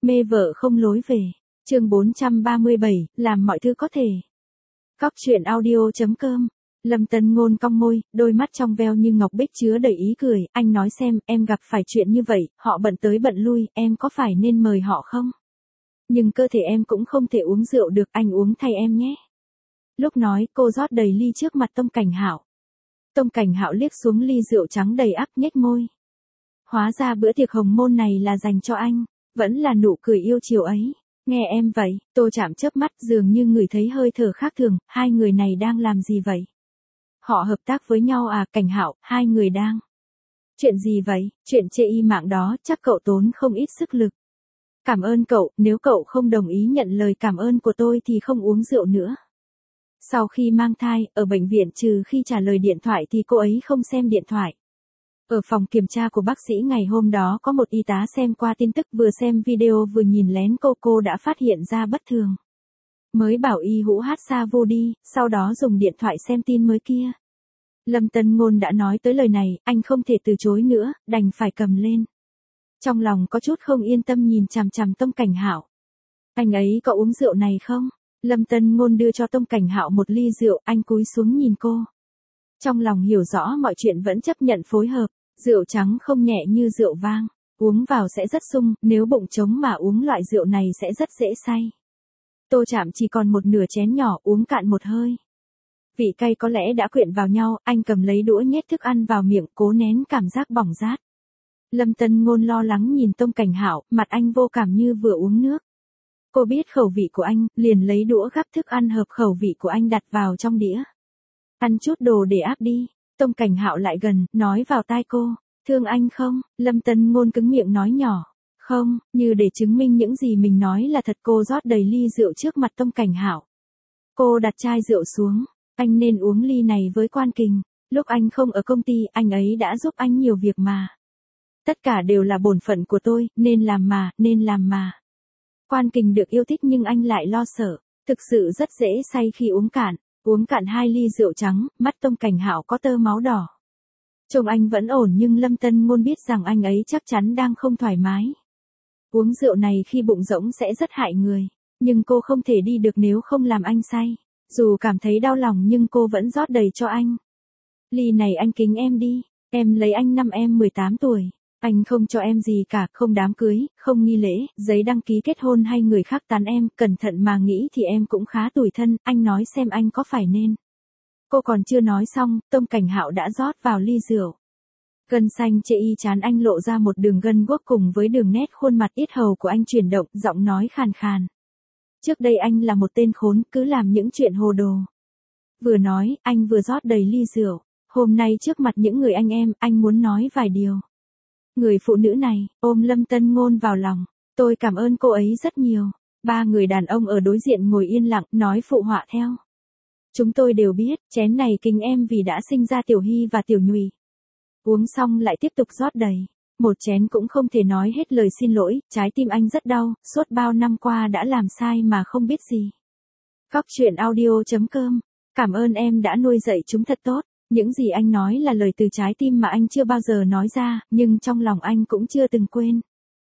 Mê vợ không lối về. Chương 437, làm mọi thứ có thể. Cóc truyện audio.com. Lâm Tân Ngôn cong môi, đôi mắt trong veo như ngọc bích chứa đầy ý cười, anh nói xem, em gặp phải chuyện như vậy, họ bận tới bận lui, em có phải nên mời họ không? Nhưng cơ thể em cũng không thể uống rượu được, anh uống thay em nhé. Lúc nói, cô rót đầy ly trước mặt Tông Cảnh Hạo. Tông Cảnh Hạo liếc xuống ly rượu trắng đầy ắp, nhếch môi. Hóa ra bữa tiệc hồng môn này là dành cho anh, vẫn là nụ cười yêu chiều ấy. Nghe em vậy, Tô Trạm chớp mắt dường như ngửi thấy hơi thở khác thường, hai người này đang làm gì vậy? Họ hợp tác với nhau à? Cảnh Hạo, hai người đang. Chuyện gì vậy? Chuyện chê y mạng đó, chắc cậu tốn không ít sức lực. Cảm ơn cậu, nếu cậu không đồng ý nhận lời cảm ơn của tôi thì không uống rượu nữa. Sau khi mang thai, ở bệnh viện trừ khi trả lời điện thoại thì cô ấy không xem điện thoại. Ở phòng kiểm tra của bác sĩ ngày hôm đó có một y tá xem qua tin tức, vừa xem video vừa nhìn lén cô đã phát hiện ra bất thường. Mới bảo y hũ hát xa vô đi, sau đó dùng điện thoại xem tin mới kia. Lâm Tân Ngôn đã nói tới lời này, anh không thể từ chối nữa, đành phải cầm lên. Trong lòng có chút không yên tâm nhìn chằm chằm Tông Cảnh Hạo. Anh ấy có uống rượu này không? Lâm Tân Ngôn đưa cho Tông Cảnh Hạo một ly rượu, anh cúi xuống nhìn cô. Trong lòng hiểu rõ mọi chuyện vẫn chấp nhận phối hợp, rượu trắng không nhẹ như rượu vang, uống vào sẽ rất sung, nếu bụng trống mà uống loại rượu này sẽ rất dễ say. Tô Trạm chỉ còn một nửa chén nhỏ, uống cạn một hơi. Vị cay có lẽ đã quyện vào nhau, anh cầm lấy đũa nhét thức ăn vào miệng, cố nén cảm giác bỏng rát. Lâm Tân Ngôn lo lắng nhìn Tông Cảnh Hạo, mặt anh vô cảm như vừa uống nước. Cô biết khẩu vị của anh, liền lấy đũa gắp thức ăn hợp khẩu vị của anh đặt vào trong đĩa. Ăn chút đồ để áp đi. Tông Cảnh Hạo lại gần, nói vào tai cô. Thương anh không? Lâm Tân Ngôn cứng miệng nói nhỏ. Không, như để chứng minh những gì mình nói là thật, cô rót đầy ly rượu trước mặt Tông Cảnh Hạo. Cô đặt chai rượu xuống. Anh nên uống ly này với Quan Kình. Lúc anh không ở công ty, anh ấy đã giúp anh nhiều việc mà. Tất cả đều là bổn phận của tôi, nên làm mà. Quan Kình được yêu thích nhưng anh lại lo sợ. Thực sự rất dễ say khi uống cạn. Uống cạn hai ly rượu trắng, mắt Tông Cảnh Hạo có tơ máu đỏ. Trông anh vẫn ổn nhưng Lâm Tân Ngôn biết rằng anh ấy chắc chắn đang không thoải mái. Uống rượu này khi bụng rỗng sẽ rất hại người. Nhưng cô không thể đi được nếu không làm anh say. Dù cảm thấy đau lòng nhưng cô vẫn rót đầy cho anh. Ly này anh kính em đi. Em lấy anh năm em 18 tuổi. Anh không cho em gì cả, không đám cưới, không nghi lễ, giấy đăng ký kết hôn hay người khác tán em, cẩn thận mà nghĩ thì em cũng khá tủi thân, anh nói xem anh có phải nên. Cô còn chưa nói xong, Tông Cảnh Hạo đã rót vào ly rượu. Gân xanh chệ y trán anh lộ ra một đường gân guốc cùng với đường nét khuôn mặt yết hầu của anh chuyển động, giọng nói khàn khàn. Trước đây anh là một tên khốn, cứ làm những chuyện hồ đồ. Vừa nói, anh vừa rót đầy ly rượu. Hôm nay trước mặt những người anh em, anh muốn nói vài điều. Người phụ nữ này, ôm Lâm Tân Ngôn vào lòng. Tôi cảm ơn cô ấy rất nhiều. Ba người đàn ông ở đối diện ngồi yên lặng, nói phụ họa theo. Chúng tôi đều biết, chén này kính em vì đã sinh ra Tiểu Hy và Tiểu Nhụy. Uống xong lại tiếp tục rót đầy. Một chén cũng không thể nói hết lời xin lỗi, trái tim anh rất đau, suốt bao năm qua đã làm sai mà không biết gì. Cóc truyện audio.com. Cảm ơn em đã nuôi dạy chúng thật tốt. Những gì anh nói là lời từ trái tim mà anh chưa bao giờ nói ra, nhưng trong lòng anh cũng chưa từng quên.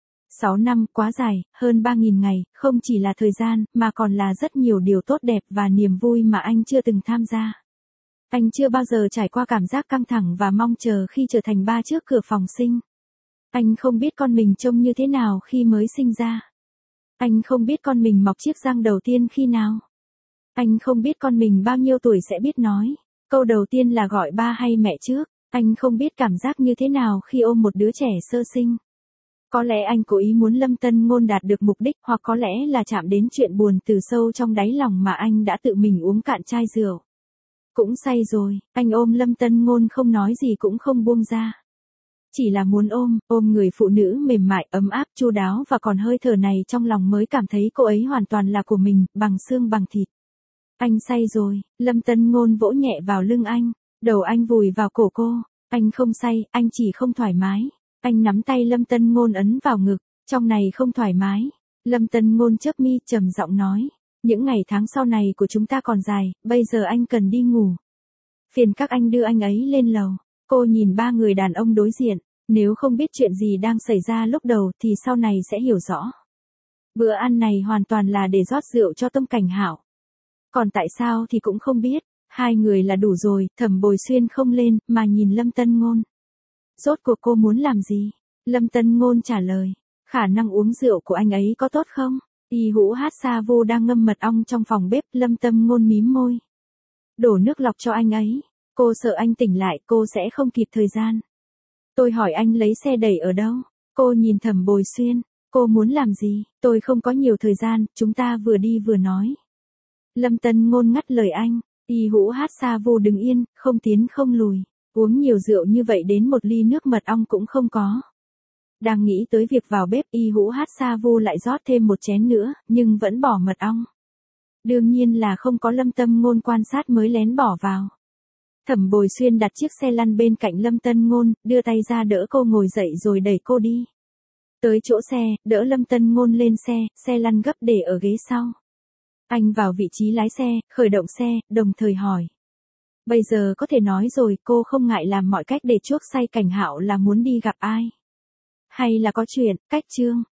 6 năm, quá dài, hơn 3.000 ngày, không chỉ là thời gian, mà còn là rất nhiều điều tốt đẹp và niềm vui mà anh chưa từng tham gia. Anh chưa bao giờ trải qua cảm giác căng thẳng và mong chờ khi trở thành ba trước cửa phòng sinh. Anh không biết con mình trông như thế nào khi mới sinh ra. Anh không biết con mình mọc chiếc răng đầu tiên khi nào. Anh không biết con mình bao nhiêu tuổi sẽ biết nói. Câu đầu tiên là gọi ba hay mẹ trước. Anh không biết cảm giác như thế nào khi ôm một đứa trẻ sơ sinh. Có lẽ anh cố ý muốn Lâm Tân Ngôn đạt được mục đích, hoặc có lẽ là chạm đến chuyện buồn từ sâu trong đáy lòng mà anh đã tự mình uống cạn chai rượu. Cũng say rồi, anh ôm Lâm Tân Ngôn không nói gì cũng không buông ra. Chỉ là muốn ôm người phụ nữ mềm mại, ấm áp, chu đáo và còn hơi thở này trong lòng mới cảm thấy cô ấy hoàn toàn là của mình, bằng xương bằng thịt. Anh say rồi, Lâm Tân Ngôn vỗ nhẹ vào lưng anh, đầu anh vùi vào cổ cô. Anh không say, anh chỉ không thoải mái. Anh nắm tay Lâm Tân Ngôn ấn vào ngực, trong này không thoải mái. Lâm Tân Ngôn chớp mi trầm giọng nói, những ngày tháng sau này của chúng ta còn dài, bây giờ anh cần đi ngủ. Phiền các anh đưa anh ấy lên lầu. Cô nhìn ba người đàn ông đối diện, nếu không biết chuyện gì đang xảy ra lúc đầu thì sau này sẽ hiểu rõ. Bữa ăn này hoàn toàn là để rót rượu cho Tông Cảnh Hạo. Còn tại sao thì cũng không biết, hai người là đủ rồi, Thẩm Bồi Xuyên không lên, mà nhìn Lâm Tân Ngôn. Rốt cuộc cô muốn làm gì? Lâm Tân Ngôn trả lời, khả năng uống rượu của anh ấy có tốt không? Y Hữu Hát Sa Vô đang ngâm mật ong trong phòng bếp, Lâm Tân Ngôn mím môi. Đổ nước lọc cho anh ấy, cô sợ anh tỉnh lại, cô sẽ không kịp thời gian. Tôi hỏi anh lấy xe đẩy ở đâu? Cô nhìn Thẩm Bồi Xuyên, cô muốn làm gì? Tôi không có nhiều thời gian, chúng ta vừa đi vừa nói. Lâm Tân Ngôn ngắt lời anh, Y Hữu Hát Sa Vô đứng yên, không tiến không lùi, uống nhiều rượu như vậy đến một ly nước mật ong cũng không có. Đang nghĩ tới việc vào bếp, Y Hữu Hát Sa Vô lại rót thêm một chén nữa, nhưng vẫn bỏ mật ong. Đương nhiên là không có Lâm Tân Ngôn quan sát mới lén bỏ vào. Thẩm Bồi Xuyên đặt chiếc xe lăn bên cạnh Lâm Tân Ngôn, đưa tay ra đỡ cô ngồi dậy rồi đẩy cô đi. Tới chỗ xe, đỡ Lâm Tân Ngôn lên xe, xe lăn gấp để ở ghế sau. Anh vào vị trí lái xe, khởi động xe, đồng thời hỏi. Bây giờ có thể nói rồi, cô không ngại làm mọi cách để chuốc say Cảnh Hạo là muốn đi gặp ai? Hay là có chuyện, cách Trương?